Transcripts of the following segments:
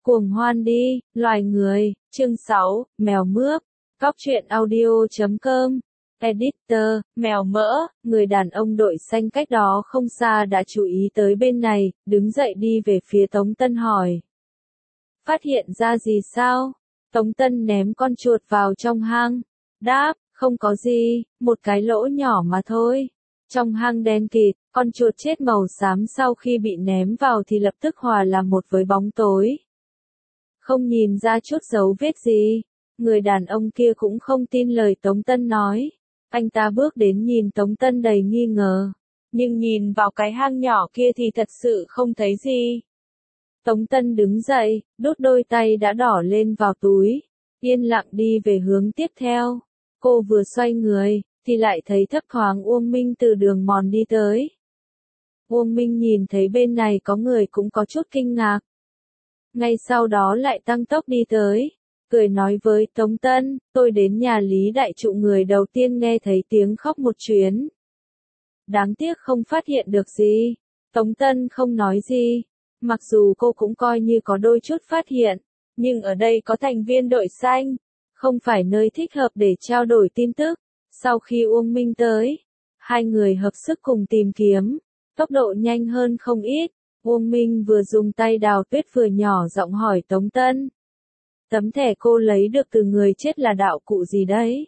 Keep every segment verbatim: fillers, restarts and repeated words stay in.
Cuồng hoan đi, loài người, chương sáu, mèo mướp, cóc truyện audio chấm com, editor, mèo mỡ, người đàn ông đội xanh cách đó không xa đã chú ý tới bên này, đứng dậy đi về phía Tống Tân hỏi. Phát hiện ra gì sao? Tống Tân ném con chuột vào trong hang, đáp, không có gì, một cái lỗ nhỏ mà thôi. Trong hang đen kịt, con chuột chết màu xám sau khi bị ném vào thì lập tức hòa làm một với bóng tối. Không nhìn ra chút dấu vết gì. Người đàn ông kia cũng không tin lời Tống Tân nói. Anh ta bước đến nhìn Tống Tân đầy nghi ngờ. Nhưng nhìn vào cái hang nhỏ kia thì thật sự không thấy gì. Tống Tân đứng dậy, đút đôi tay đã đỏ lên vào túi. Yên lặng đi về hướng tiếp theo. Cô vừa xoay người, thì lại thấy thấp thoáng Uông Minh từ đường mòn đi tới. Uông Minh nhìn thấy bên này có người cũng có chút kinh ngạc. Ngay sau đó lại tăng tốc đi tới, cười nói với Tống Tân, tôi đến nhà Lý Đại Trụ người đầu tiên nghe thấy tiếng khóc một chuyến. Đáng tiếc không phát hiện được gì. Tống Tân không nói gì, mặc dù cô cũng coi như có đôi chút phát hiện, nhưng ở đây có thành viên đội xanh, không phải nơi thích hợp để trao đổi tin tức. Sau khi Uông Minh tới, hai người hợp sức cùng tìm kiếm, tốc độ nhanh hơn không ít. Uông Minh vừa dùng tay đào tuyết vừa nhỏ giọng hỏi Tống Tân. Tấm thẻ cô lấy được từ người chết là đạo cụ gì đấy?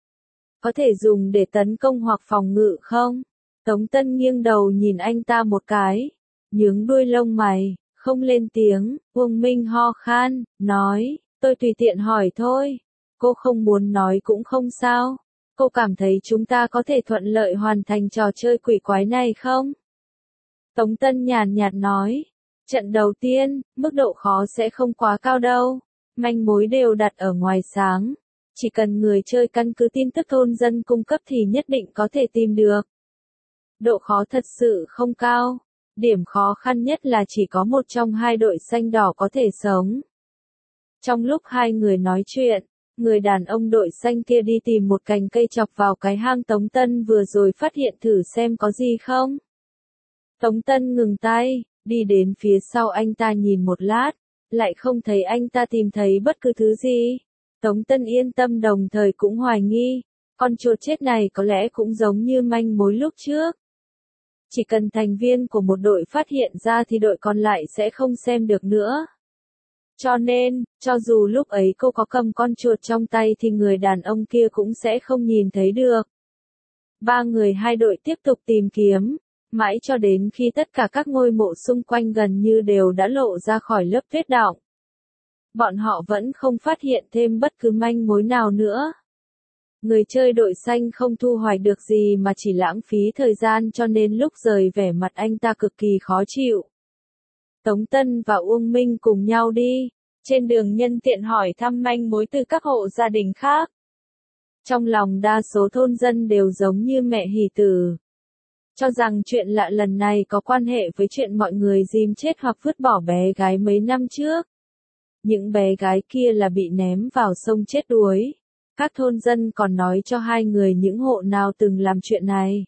Có thể dùng để tấn công hoặc phòng ngự không? Tống Tân nghiêng đầu nhìn anh ta một cái, nhướng đuôi lông mày, không lên tiếng. Uông Minh ho khan, nói, tôi tùy tiện hỏi thôi. Cô không muốn nói cũng không sao. Cô cảm thấy chúng ta có thể thuận lợi hoàn thành trò chơi quỷ quái này không? Tống Tân nhàn nhạt nói, trận đầu tiên, mức độ khó sẽ không quá cao đâu, manh mối đều đặt ở ngoài sáng, chỉ cần người chơi căn cứ tin tức thôn dân cung cấp thì nhất định có thể tìm được. Độ khó thật sự không cao, điểm khó khăn nhất là chỉ có một trong hai đội xanh đỏ có thể sống. Trong lúc hai người nói chuyện, người đàn ông đội xanh kia đi tìm một cành cây chọc vào cái hang Tống Tân vừa rồi phát hiện thử xem có gì không. Tống Tân ngừng tay, đi đến phía sau anh ta nhìn một lát, lại không thấy anh ta tìm thấy bất cứ thứ gì. Tống Tân yên tâm đồng thời cũng hoài nghi, con chuột chết này có lẽ cũng giống như manh mối lúc trước. Chỉ cần thành viên của một đội phát hiện ra thì đội còn lại sẽ không xem được nữa. Cho nên, cho dù lúc ấy cô có cầm con chuột trong tay thì người đàn ông kia cũng sẽ không nhìn thấy được. Ba người hai đội tiếp tục tìm kiếm. Mãi cho đến khi tất cả các ngôi mộ xung quanh gần như đều đã lộ ra khỏi lớp tuyết đọng. Bọn họ vẫn không phát hiện thêm bất cứ manh mối nào nữa. Người chơi đội xanh không thu hoạch được gì mà chỉ lãng phí thời gian cho nên lúc rời vẻ mặt anh ta cực kỳ khó chịu. Tống Tân và Uông Minh cùng nhau đi, trên đường nhân tiện hỏi thăm manh mối từ các hộ gia đình khác. Trong lòng đa số thôn dân đều giống như mẹ hỷ tử. Cho rằng chuyện lạ lần này có quan hệ với chuyện mọi người dìm chết hoặc vứt bỏ bé gái mấy năm trước. Những bé gái kia là bị ném vào sông chết đuối. Các thôn dân còn nói cho hai người những hộ nào từng làm chuyện này.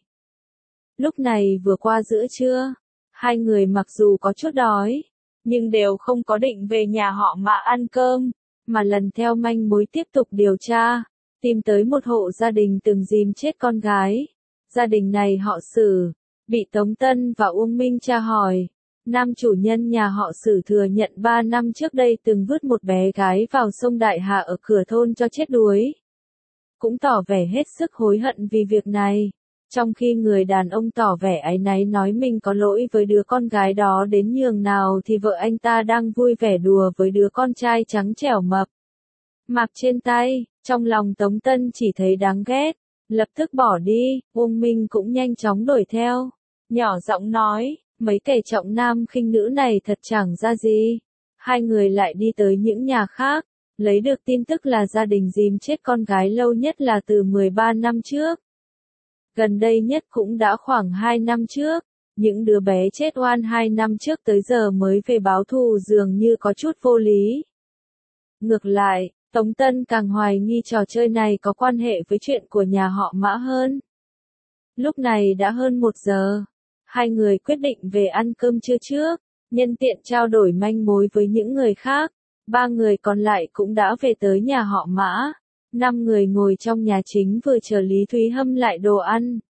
Lúc này vừa qua giữa trưa, hai người mặc dù có chút đói, nhưng đều không có định về nhà họ mà ăn cơm, mà lần theo manh mối tiếp tục điều tra, tìm tới một hộ gia đình từng dìm chết con gái. Gia đình này họ Sử, bị Tống Tân và Uông Minh tra hỏi. Nam chủ nhân nhà họ Sử thừa nhận ba năm trước đây từng vứt một bé gái vào sông Đại Hà ở cửa thôn cho chết đuối. Cũng tỏ vẻ hết sức hối hận vì việc này. Trong khi người đàn ông tỏ vẻ áy náy nói mình có lỗi với đứa con gái đó đến nhường nào thì vợ anh ta đang vui vẻ đùa với đứa con trai trắng trẻo mập mạp trên tay. Trong lòng Tống Tân chỉ thấy đáng ghét. Lập tức bỏ đi, Uông Minh cũng nhanh chóng đuổi theo. Nhỏ giọng nói, mấy kẻ trọng nam khinh nữ này thật chẳng ra gì. Hai người lại đi tới những nhà khác, lấy được tin tức là gia đình dìm chết con gái lâu nhất là từ mười ba năm trước. Gần đây nhất cũng đã khoảng hai năm trước, những đứa bé chết oan hai năm trước tới giờ mới về báo thù dường như có chút vô lý. Ngược lại, Tống Tân càng hoài nghi trò chơi này có quan hệ với chuyện của nhà họ Mã hơn. Lúc này đã hơn một giờ, hai người quyết định về ăn cơm trưa trước, nhân tiện trao đổi manh mối với những người khác. Ba người còn lại cũng đã về tới nhà họ Mã. Năm người ngồi trong nhà chính vừa chờ Lý Thúy hâm lại đồ ăn.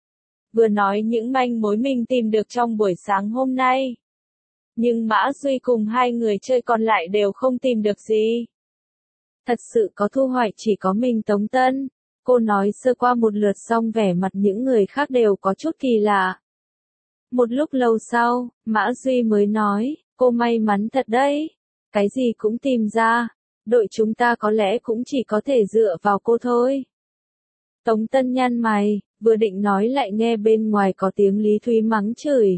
Vừa nói những manh mối mình tìm được trong buổi sáng hôm nay. Nhưng Mã Duy cùng hai người chơi còn lại đều không tìm được gì. Thật sự có thu hoạch chỉ có mình Tống Tân. Cô nói sơ qua một lượt xong vẻ mặt những người khác đều có chút kỳ lạ. Một lúc lâu sau, Mã Duy mới nói, cô may mắn thật đấy. Cái gì cũng tìm ra. Đội chúng ta có lẽ cũng chỉ có thể dựa vào cô thôi. Tống Tân nhăn mày, vừa định nói lại nghe bên ngoài có tiếng Lý Thúy mắng chửi.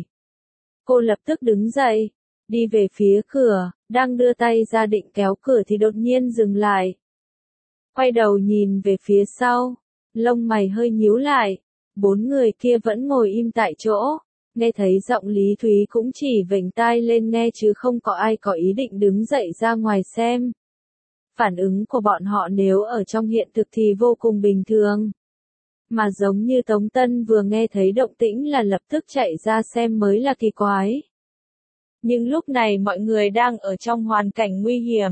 Cô lập tức đứng dậy, đi về phía cửa, đang đưa tay ra định kéo cửa thì đột nhiên dừng lại. Quay đầu nhìn về phía sau, lông mày hơi nhíu lại, bốn người kia vẫn ngồi im tại chỗ, nghe thấy giọng Lý Thúy cũng chỉ vểnh tai lên nghe chứ không có ai có ý định đứng dậy ra ngoài xem. Phản ứng của bọn họ nếu ở trong hiện thực thì vô cùng bình thường. Mà giống như Tống Tân vừa nghe thấy động tĩnh là lập tức chạy ra xem mới là kỳ quái. Nhưng lúc này mọi người đang ở trong hoàn cảnh nguy hiểm.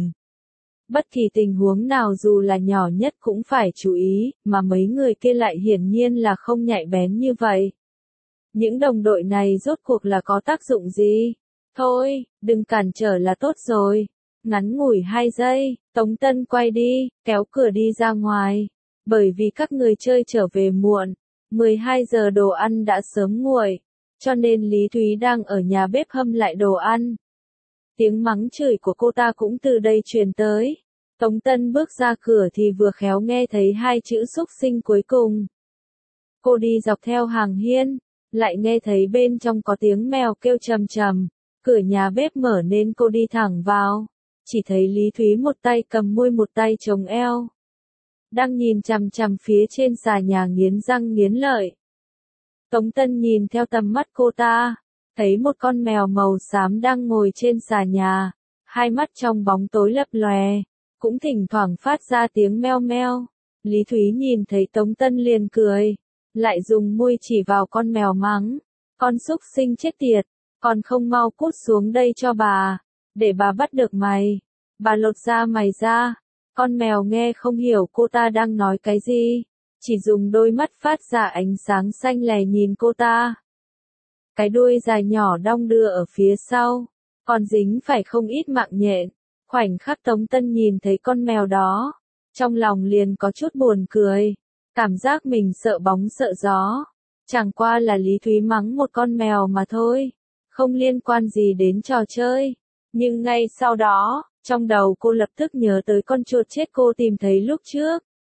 Bất kỳ tình huống nào dù là nhỏ nhất cũng phải chú ý, mà mấy người kia lại hiển nhiên là không nhạy bén như vậy. Những đồng đội này rốt cuộc là có tác dụng gì? Thôi, đừng cản trở là tốt rồi. Ngắn ngủi hai giây, Tống Tân quay đi, kéo cửa đi ra ngoài. Bởi vì các người chơi trở về muộn, mười hai giờ đồ ăn đã sớm nguội, cho nên Lý Thúy đang ở nhà bếp hâm lại đồ ăn. Tiếng mắng chửi của cô ta cũng từ đây truyền tới. Tống Tân bước ra cửa thì vừa khéo nghe thấy hai chữ xúc sinh cuối cùng. Cô đi dọc theo hàng hiên, lại nghe thấy bên trong có tiếng mèo kêu trầm trầm, cửa nhà bếp mở nên cô đi thẳng vào. Chỉ thấy Lý Thúy một tay cầm môi một tay chống eo. Đang nhìn chằm chằm phía trên xà nhà nghiến răng nghiến lợi. Tống Tân nhìn theo tầm mắt cô ta, thấy một con mèo màu xám đang ngồi trên xà nhà, hai mắt trong bóng tối lấp lòe, cũng thỉnh thoảng phát ra tiếng meo meo. Lý Thúy nhìn thấy Tống Tân liền cười, lại dùng môi chỉ vào con mèo mắng, con xúc sinh chết tiệt, còn không mau cút xuống đây cho bà, để bà bắt được mày, bà lột da mày ra. Con mèo nghe không hiểu cô ta đang nói cái gì, chỉ dùng đôi mắt phát ra ánh sáng xanh lè nhìn cô ta. Cái đuôi dài nhỏ đong đưa ở phía sau, còn dính phải không ít mạng nhện. Khoảnh khắc Tống Tân nhìn thấy con mèo đó, trong lòng liền có chút buồn cười, cảm giác mình sợ bóng sợ gió. Chẳng qua là Lý Thúy mắng một con mèo mà thôi, không liên quan gì đến trò chơi. Nhưng ngay sau đó, trong đầu cô lập tức nhớ tới con chuột chết cô tìm thấy lúc trước.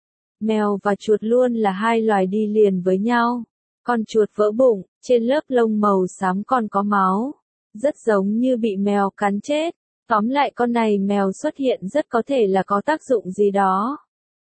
Mèo và chuột luôn là hai loài đi liền với nhau. Con chuột vỡ bụng, trên lớp lông màu xám còn có máu, rất giống như bị mèo cắn chết. Tóm lại con này mèo xuất hiện rất có thể là có tác dụng gì đó.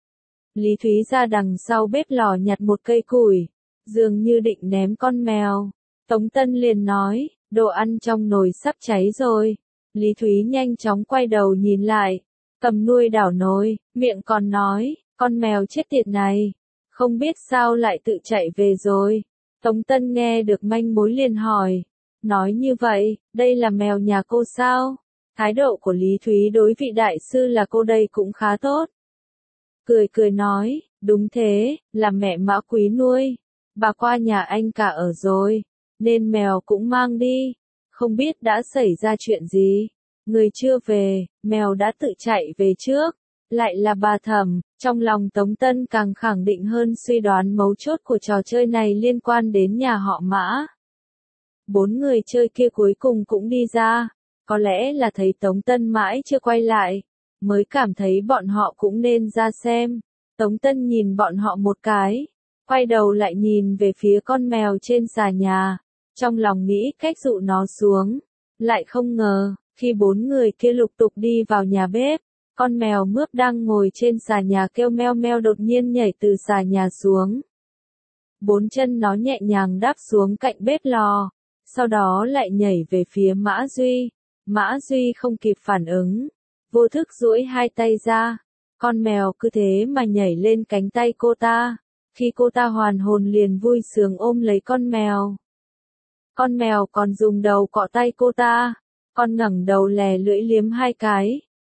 Lý Thúy ra đằng sau bếp lò nhặt một cây củi, dường như định ném con mèo. Tống Tân liền nói, đồ ăn trong nồi sắp cháy rồi. Lý Thúy nhanh chóng quay đầu nhìn lại, cầm nuôi đảo nồi, miệng còn nói, con mèo chết tiệt này, không biết sao lại tự chạy về rồi. Tống Tân nghe được manh mối liền hỏi, nói như vậy, đây là mèo nhà cô sao? Thái độ của Lý Thúy đối vị đại sư là cô đây cũng khá tốt. Cười cười nói, đúng thế, là mẹ Mã Quý nuôi, bà qua nhà anh cả ở rồi, nên mèo cũng mang đi. Không biết đã xảy ra chuyện gì, người chưa về, mèo đã tự chạy về trước, lại là bà Thẩm. Trong lòng Tống Tân càng khẳng định hơn suy đoán mấu chốt của trò chơi này liên quan đến nhà họ Mã. Bốn người chơi kia cuối cùng cũng đi ra, có lẽ là thấy Tống Tân mãi chưa quay lại, mới cảm thấy bọn họ cũng nên ra xem. Tống Tân nhìn bọn họ một cái, quay đầu lại nhìn về phía con mèo trên xà nhà. Trong lòng nghĩ cách dụ nó xuống, lại không ngờ, khi bốn người kia lục tục đi vào nhà bếp, con mèo mướp đang ngồi trên xà nhà kêu meo meo đột nhiên nhảy từ xà nhà xuống. Bốn chân nó nhẹ nhàng đáp xuống cạnh bếp lò, sau đó lại nhảy về phía Mã Duy. Mã Duy không kịp phản ứng, vô thức duỗi hai tay ra, con mèo cứ thế mà nhảy lên cánh tay cô ta. Khi cô ta hoàn hồn liền vui sướng ôm lấy con mèo. Con mèo còn dùng đầu cọ tay cô ta, con ngẩng đầu lè lưỡi liếm hai cái,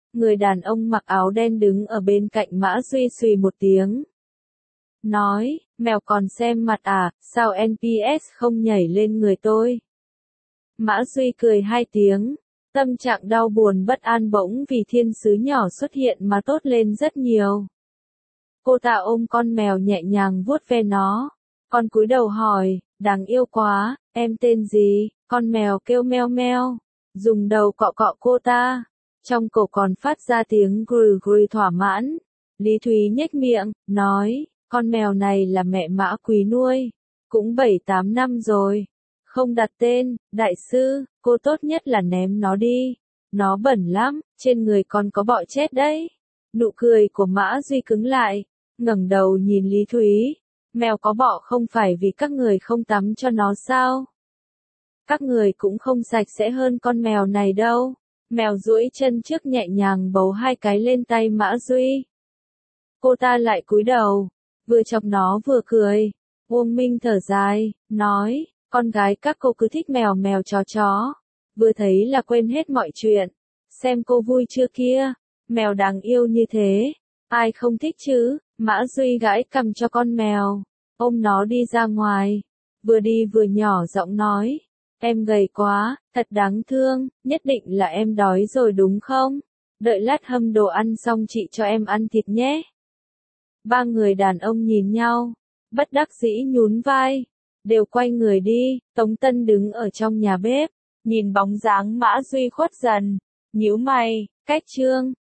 người đàn ông mặc áo đen đứng ở bên cạnh Mã Duy xùy một tiếng. Nói, mèo còn xem mặt à, sao en pê ét không nhảy lên người tôi? Mã Duy cười hai tiếng, tâm trạng đau buồn bất an bỗng vì thiên sứ nhỏ xuất hiện mà tốt lên rất nhiều. Cô ta ôm con mèo nhẹ nhàng vuốt ve nó. Con cúi đầu hỏi, đáng yêu quá, em tên gì? Con mèo kêu meo meo, dùng đầu cọ cọ cô ta. Trong cổ còn phát ra tiếng gừ gừ thỏa mãn. Lý Thúy nhếch miệng, nói, con mèo này là mẹ Mã Quý nuôi, cũng bảy tám năm rồi. Không đặt tên, đại sư, cô tốt nhất là ném nó đi. Nó bẩn lắm, trên người con có bọ chết đấy. Nụ cười của Mã Duy cứng lại, ngẩng đầu nhìn Lý Thúy. Mèo có bọ không phải vì các người không tắm cho nó sao? Các người cũng không sạch sẽ hơn con mèo này đâu. Mèo duỗi chân trước nhẹ nhàng bấu hai cái lên tay Mã Duy. Cô ta lại cúi đầu, vừa chọc nó vừa cười. Uông Minh thở dài, nói, con gái các cô cứ thích mèo mèo chó chó. Vừa thấy là quên hết mọi chuyện. Xem cô vui chưa kia, mèo đáng yêu như thế. Ai không thích chứ? Mã Duy gãi cằm cho con mèo, ôm nó đi ra ngoài. Vừa đi vừa nhỏ giọng nói, em gầy quá, thật đáng thương, nhất định là em đói rồi đúng không? Đợi lát hâm đồ ăn xong chị cho em ăn thịt nhé. Ba người đàn ông nhìn nhau, bất đắc dĩ nhún vai, đều quay người đi. Tống Tân đứng ở trong nhà bếp, nhìn bóng dáng Mã Duy khuất dần, nhíu mày, cách trương,